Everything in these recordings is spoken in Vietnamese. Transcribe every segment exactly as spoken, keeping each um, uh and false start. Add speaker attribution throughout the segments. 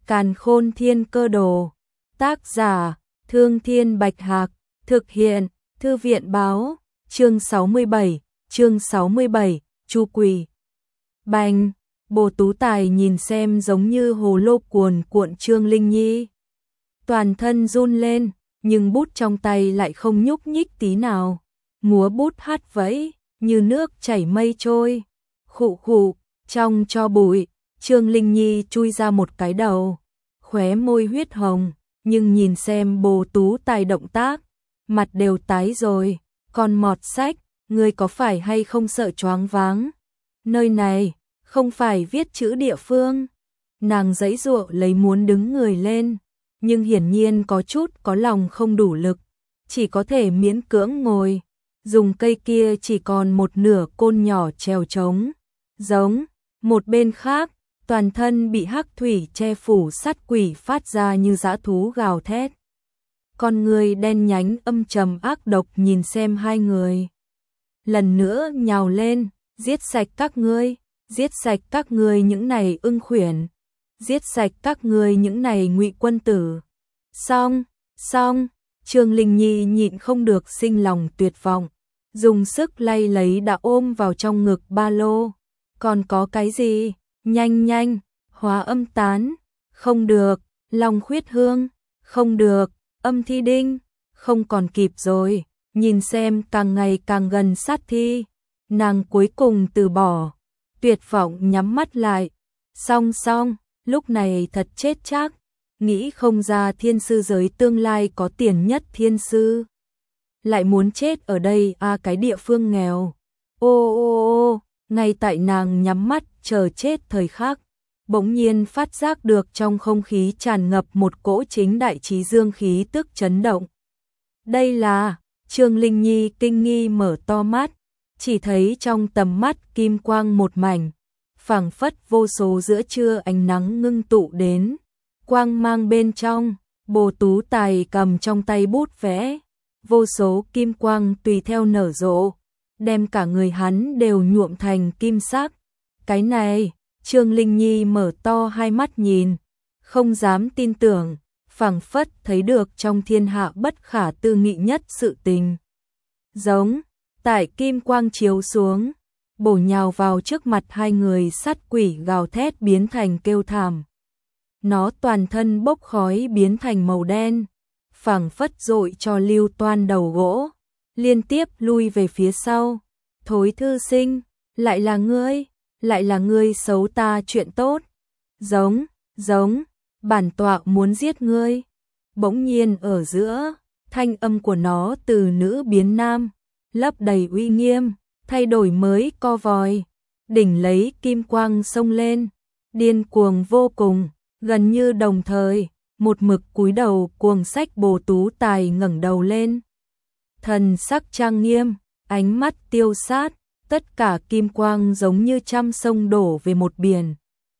Speaker 1: Càn Khôn Thiên Cơ Đồ. Tác giả: Thương Thiên Bạch Hạc. Thực hiện: Thư viện báo. Chương sáu mươi bảy, chương sáu mươi bảy, Chu Quỳ. Bành, Bồ Tú Tài nhìn xem giống như hồ lô cuồn cuộn Trương Linh Nhi. Toàn thân run lên, nhưng bút trong tay lại không nhúc nhích tí nào. Múa bút hát vẫy, như nước chảy mây trôi. Khụ khụ, trong cho bụi, Trương Linh Nhi chui ra một cái đầu. Khóe môi huyết hồng, nhưng nhìn xem Bồ Tú Tài động tác, mặt đều tái rồi. Con mọt sách, ngươi có phải hay không sợ choáng váng? Nơi này, không phải viết chữ địa phương. Nàng giãy giụa lấy muốn đứng người lên, nhưng hiển nhiên có chút có lòng không đủ lực, chỉ có thể miễn cưỡng ngồi, dùng cây kia chỉ còn một nửa côn nhỏ trèo trống. Giống, một bên khác, toàn thân bị hắc thủy che phủ sát quỷ phát ra như dã thú gào thét. Con người đen nhánh âm trầm ác độc nhìn xem hai người. Lần nữa nhào lên, giết sạch các ngươi, giết sạch các ngươi những này ưng khuyển, giết sạch các ngươi những này ngụy quân tử. Xong, xong, Trương Linh Nhi nhịn không được sinh lòng tuyệt vọng, dùng sức lay lấy đã ôm vào trong ngực ba lô. Còn có cái gì? Nhanh nhanh, hóa âm tán, không được, long khuyết hương, không được, âm thi đinh, không còn kịp rồi. Nhìn xem càng ngày càng gần sát thi, nàng cuối cùng từ bỏ, tuyệt vọng nhắm mắt lại. Xong xong, lúc này thật chết chắc, nghĩ không ra thiên sư giới tương lai có tiền nhất thiên sư. Lại muốn chết ở đây à, cái địa phương nghèo. Ô ô ô, ngay tại nàng nhắm mắt chờ chết thời khắc, bỗng nhiên phát giác được trong không khí tràn ngập một cỗ chính đại trí dương khí tức chấn động. Đây là... Trương Linh Nhi kinh nghi mở to mắt, chỉ thấy trong tầm mắt kim quang một mảnh, phảng phất vô số giữa trưa ánh nắng ngưng tụ đến. Quang mang bên trong, Bồ Tú Tài cầm trong tay bút vẽ, vô số kim quang tùy theo nở rộ, đem cả người hắn đều nhuộm thành kim sắc. Cái này, Trương Linh Nhi mở to hai mắt nhìn, không dám tin tưởng. Phảng phất thấy được trong thiên hạ bất khả tư nghị nhất sự tình. Giống, tại kim quang chiếu xuống, bổ nhào vào trước mặt hai người, sát quỷ gào thét biến thành kêu thảm. Nó toàn thân bốc khói biến thành màu đen, phảng phất dội cho Lưu Toan đầu gỗ, liên tiếp lui về phía sau. Thối thư sinh, lại là ngươi, lại là ngươi xấu ta chuyện tốt. Giống, giống. Bản tọa muốn giết ngươi. Bỗng nhiên ở giữa, thanh âm của nó từ nữ biến nam, lấp đầy uy nghiêm, thay đổi mới co vòi, đỉnh lấy kim quang xông lên, điên cuồng vô cùng. Gần như đồng thời, một mực cúi đầu cuồng sách Bồ Tú Tài ngẩng đầu lên, thần sắc trang nghiêm, ánh mắt tiêu sát, tất cả kim quang giống như trăm sông đổ về một biển,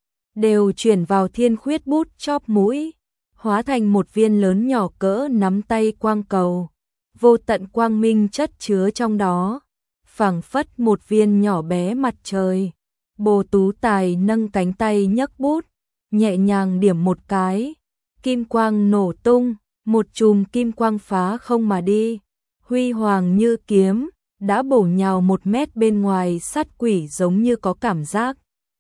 Speaker 1: đều chuyển vào thiên khuyết bút chóp mũi, hóa thành một viên lớn nhỏ cỡ nắm tay quang cầu, vô tận quang minh chất chứa trong đó, phảng phất một viên nhỏ bé mặt trời. Bồ Tú Tài nâng cánh tay nhấc bút, nhẹ nhàng điểm một cái, kim quang nổ tung, một chùm kim quang phá không mà đi, huy hoàng như kiếm, đã bổ nhào một mét bên ngoài. Sát quỷ giống như có cảm giác,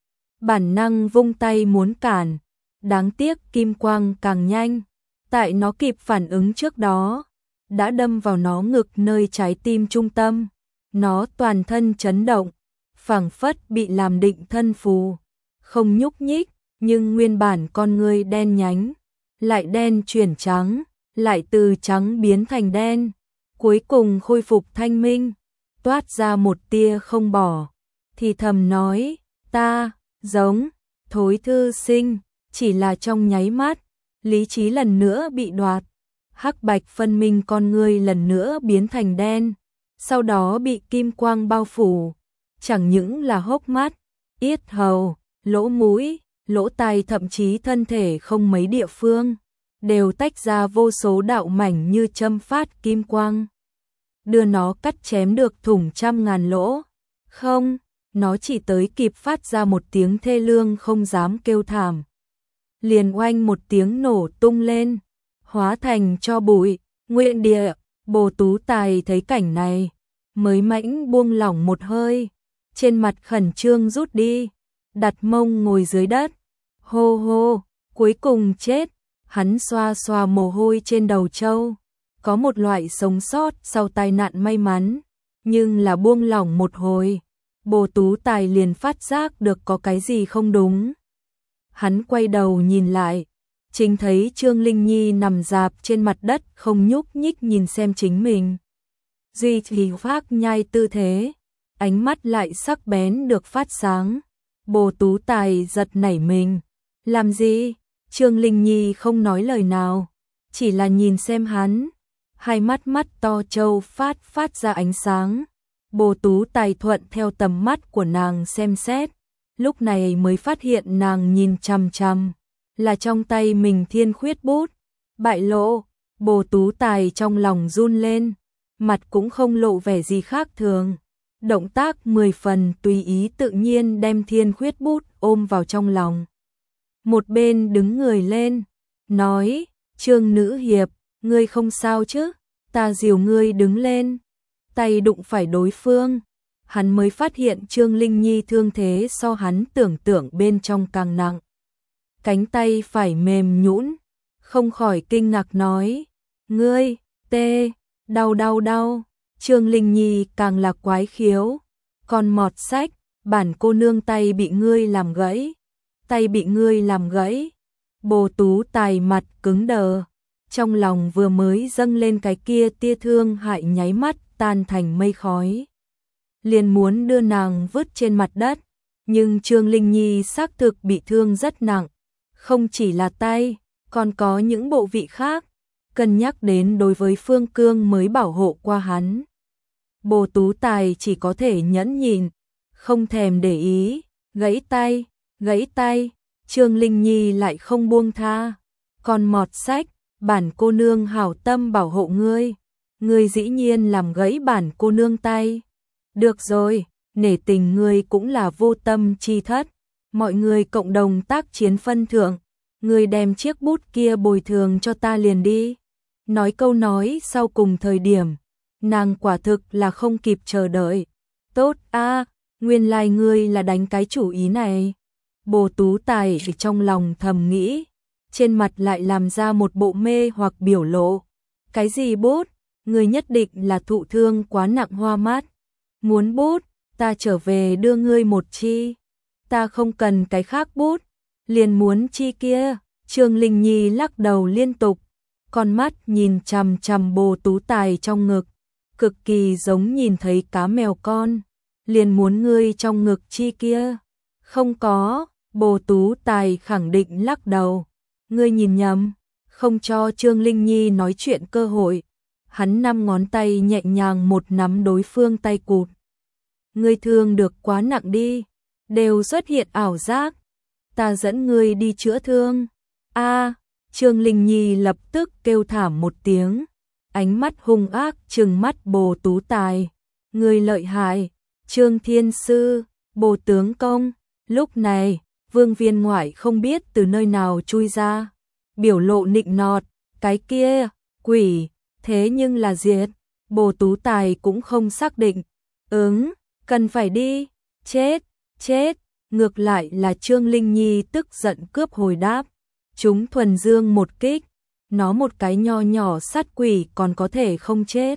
Speaker 1: bản năng vung tay muốn cản, đáng tiếc kim quang càng nhanh, tại nó kịp phản ứng trước đó, đã đâm vào nó ngực nơi trái tim trung tâm. Nó toàn thân chấn động, phảng phất bị làm định thân phù, không nhúc nhích, nhưng nguyên bản con ngươi đen nhánh, lại đen chuyển trắng, lại từ trắng biến thành đen, cuối cùng khôi phục thanh minh, toát ra một tia không bỏ, thì thầm nói, ta... Giống, thối thư sinh, chỉ là trong nháy mắt, lý trí lần nữa bị đoạt, hắc bạch phân minh con ngươi lần nữa biến thành đen, sau đó bị kim quang bao phủ, chẳng những là hốc mắt, yết hầu, lỗ mũi, lỗ tai, thậm chí thân thể không mấy địa phương, đều tách ra vô số đạo mảnh như châm phát kim quang, đưa nó cắt chém được thủng trăm ngàn lỗ. Không, nó chỉ tới kịp phát ra một tiếng thê lương không dám kêu thảm. liền oanh một tiếng nổ tung lên, hóa thành tro bụi. Nguyện địa, Bồ Tú Tài thấy cảnh này, mới mãnh buông lỏng một hơi, trên mặt khẩn trương rút đi, đặt mông ngồi dưới đất. Hô hô, cuối cùng chết. Hắn xoa xoa mồ hôi trên đầu trâu, có một loại sống sót sau tai nạn may mắn, nhưng là buông lỏng một hồi, Bồ Tú Tài liền phát giác được có cái gì không đúng. Hắn quay đầu nhìn lại, chính thấy Trương Linh Nhi nằm rạp trên mặt đất không nhúc nhích nhìn xem chính mình. Duy trì phác nhai tư thế, ánh mắt lại sắc bén được phát sáng. Bồ Tú Tài giật nảy mình. Làm gì? Trương Linh Nhi không nói lời nào, chỉ là nhìn xem hắn. Hai mắt mắt to trâu phát phát ra ánh sáng. Bồ Tú Tài thuận theo tầm mắt của nàng xem xét, lúc này mới phát hiện nàng nhìn chằm chằm là trong tay mình thiên khuyết bút. Bại lộ, Bồ Tú Tài trong lòng run lên, mặt cũng không lộ vẻ gì khác thường. Động tác mười phần tùy ý tự nhiên đem thiên khuyết bút ôm vào trong lòng. Một bên đứng người lên, nói, Trương nữ hiệp, ngươi không sao chứ, ta dìu ngươi đứng lên. Tay đụng phải đối phương, hắn mới phát hiện Trương Linh Nhi thương thế so hắn tưởng tượng bên trong càng nặng. Cánh tay phải mềm nhũn, không khỏi kinh ngạc nói, ngươi, tê, đau đau đau. Trương Linh Nhi càng là quái khiếu, còn mọt sách, bản cô nương tay bị ngươi làm gãy, tay bị ngươi làm gãy. Bồ Tú Tài mặt cứng đờ, trong lòng vừa mới dâng lên cái kia tia thương hại nháy mắt tan thành mây khói. Liền muốn đưa nàng vứt trên mặt đất, nhưng Trương Linh Nhi xác thực bị thương rất nặng, không chỉ là tay, còn có những bộ vị khác, cân nhắc đến đối với Phương Cương mới bảo hộ qua hắn. Bồ Tú Tài chỉ có thể nhẫn nhịn, không thèm để ý, gãy tay, gãy tay, Trương Linh Nhi lại không buông tha, còn mọt sách, bản cô nương hảo tâm bảo hộ ngươi, ngươi dĩ nhiên làm gãy bản cô nương tay. Được rồi, nể tình ngươi cũng là vô tâm chi thất, mọi người cộng đồng tác chiến phân thượng, ngươi đem chiếc bút kia bồi thường cho ta liền đi. Nói câu nói sau cùng thời điểm, nàng quả thực là không kịp chờ đợi. Tốt a, nguyên lai ngươi là đánh cái chủ ý này. Bồ Tú Tài trong lòng thầm nghĩ, trên mặt lại làm ra một bộ mê hoặc biểu lộ. Cái gì bút? Ngươi nhất định là thụ thương quá nặng hoa mắt. Muốn bút, ta trở về đưa ngươi một chi. Ta không cần cái khác bút, liền muốn chi kia. Trương Linh Nhi lắc đầu liên tục, con mắt nhìn chằm chằm Bồ Tú Tài trong ngực, cực kỳ giống nhìn thấy cá mèo con, liền muốn ngươi trong ngực chi kia. Không có, Bồ Tú Tài khẳng định lắc đầu, ngươi nhìn nhầm, không cho Trương Linh Nhi nói chuyện cơ hội. Hắn năm ngón tay nhẹ nhàng một nắm đối phương tay cụt. Ngươi thương được quá nặng đi, đều xuất hiện ảo giác, ta dẫn ngươi đi chữa thương. A, Trương Linh Nhi lập tức kêu thảm một tiếng, ánh mắt hung ác trừng mắt Bồ Tú Tài. Ngươi lợi hại, Trương Thiên Sư, Bồ Tướng Công. Lúc này, Vương Viên Ngoại không biết từ nơi nào chui ra, biểu lộ nịnh nọt, cái kia, quỷ, thế nhưng là diệt. Bồ Tú Tài cũng không xác định, ứng, cần phải đi, chết, chết. Ngược lại là Trương Linh Nhi tức giận cướp hồi đáp, chúng thuần dương một kích, nó một cái nho nhỏ sát quỷ còn có thể không chết.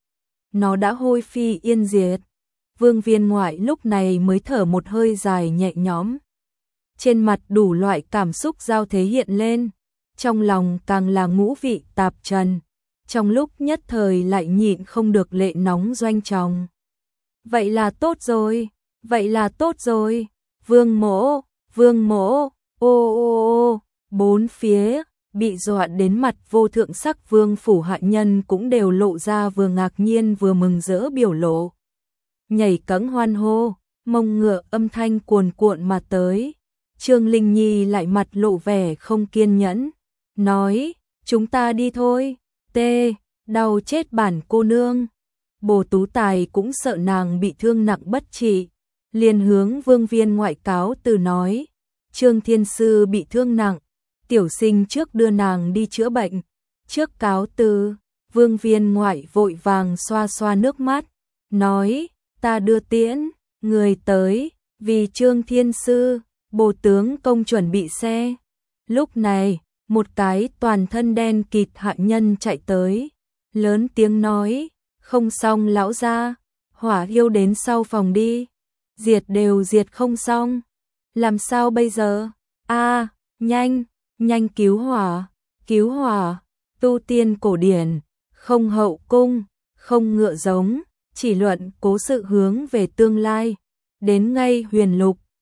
Speaker 1: Nó đã hôi phi yên diệt. Vương Viên Ngoại lúc này mới thở một hơi dài nhẹ nhõm. Trên mặt đủ loại cảm xúc giao thế hiện lên, trong lòng càng là ngũ vị tạp trần, trong lúc nhất thời lại nhịn không được lệ nóng doanh tròng. Vậy là tốt rồi, vậy là tốt rồi. Vương Mỗ, Vương Mỗ, ô ô ô, bốn phía bị dọa đến mặt vô thượng sắc vương phủ hạ nhân cũng đều lộ ra vừa ngạc nhiên vừa mừng rỡ biểu lộ. Nhảy cẫng hoan hô, mông ngựa âm thanh cuồn cuộn mà tới. Trương Linh Nhi lại mặt lộ vẻ không kiên nhẫn, nói, chúng ta đi thôi. Tê, đau chết bản cô nương. Bồ Tú Tài cũng sợ nàng bị thương nặng bất trị, liền hướng Vương Viên Ngoại cáo từ nói, Trương Thiên Sư bị thương nặng, tiểu sinh trước đưa nàng đi chữa bệnh, trước cáo từ. Vương viên ngoại vội vàng xoa xoa nước mắt, nói, ta đưa tiễn, người tới, vì Trương Thiên Sư, Bồ tướng công chuẩn bị xe. Lúc này, một cái toàn thân đen kịt hạ nhân chạy tới, lớn tiếng nói, không xong lão gia, hỏa yêu đến sau phòng đi, diệt đều diệt không xong, làm sao bây giờ? A, nhanh, nhanh cứu hỏa, cứu hỏa, tu tiên cổ điển, không hậu cung, không ngựa giống, chỉ luận cố sự hướng về tương lai, đến ngay huyền lục,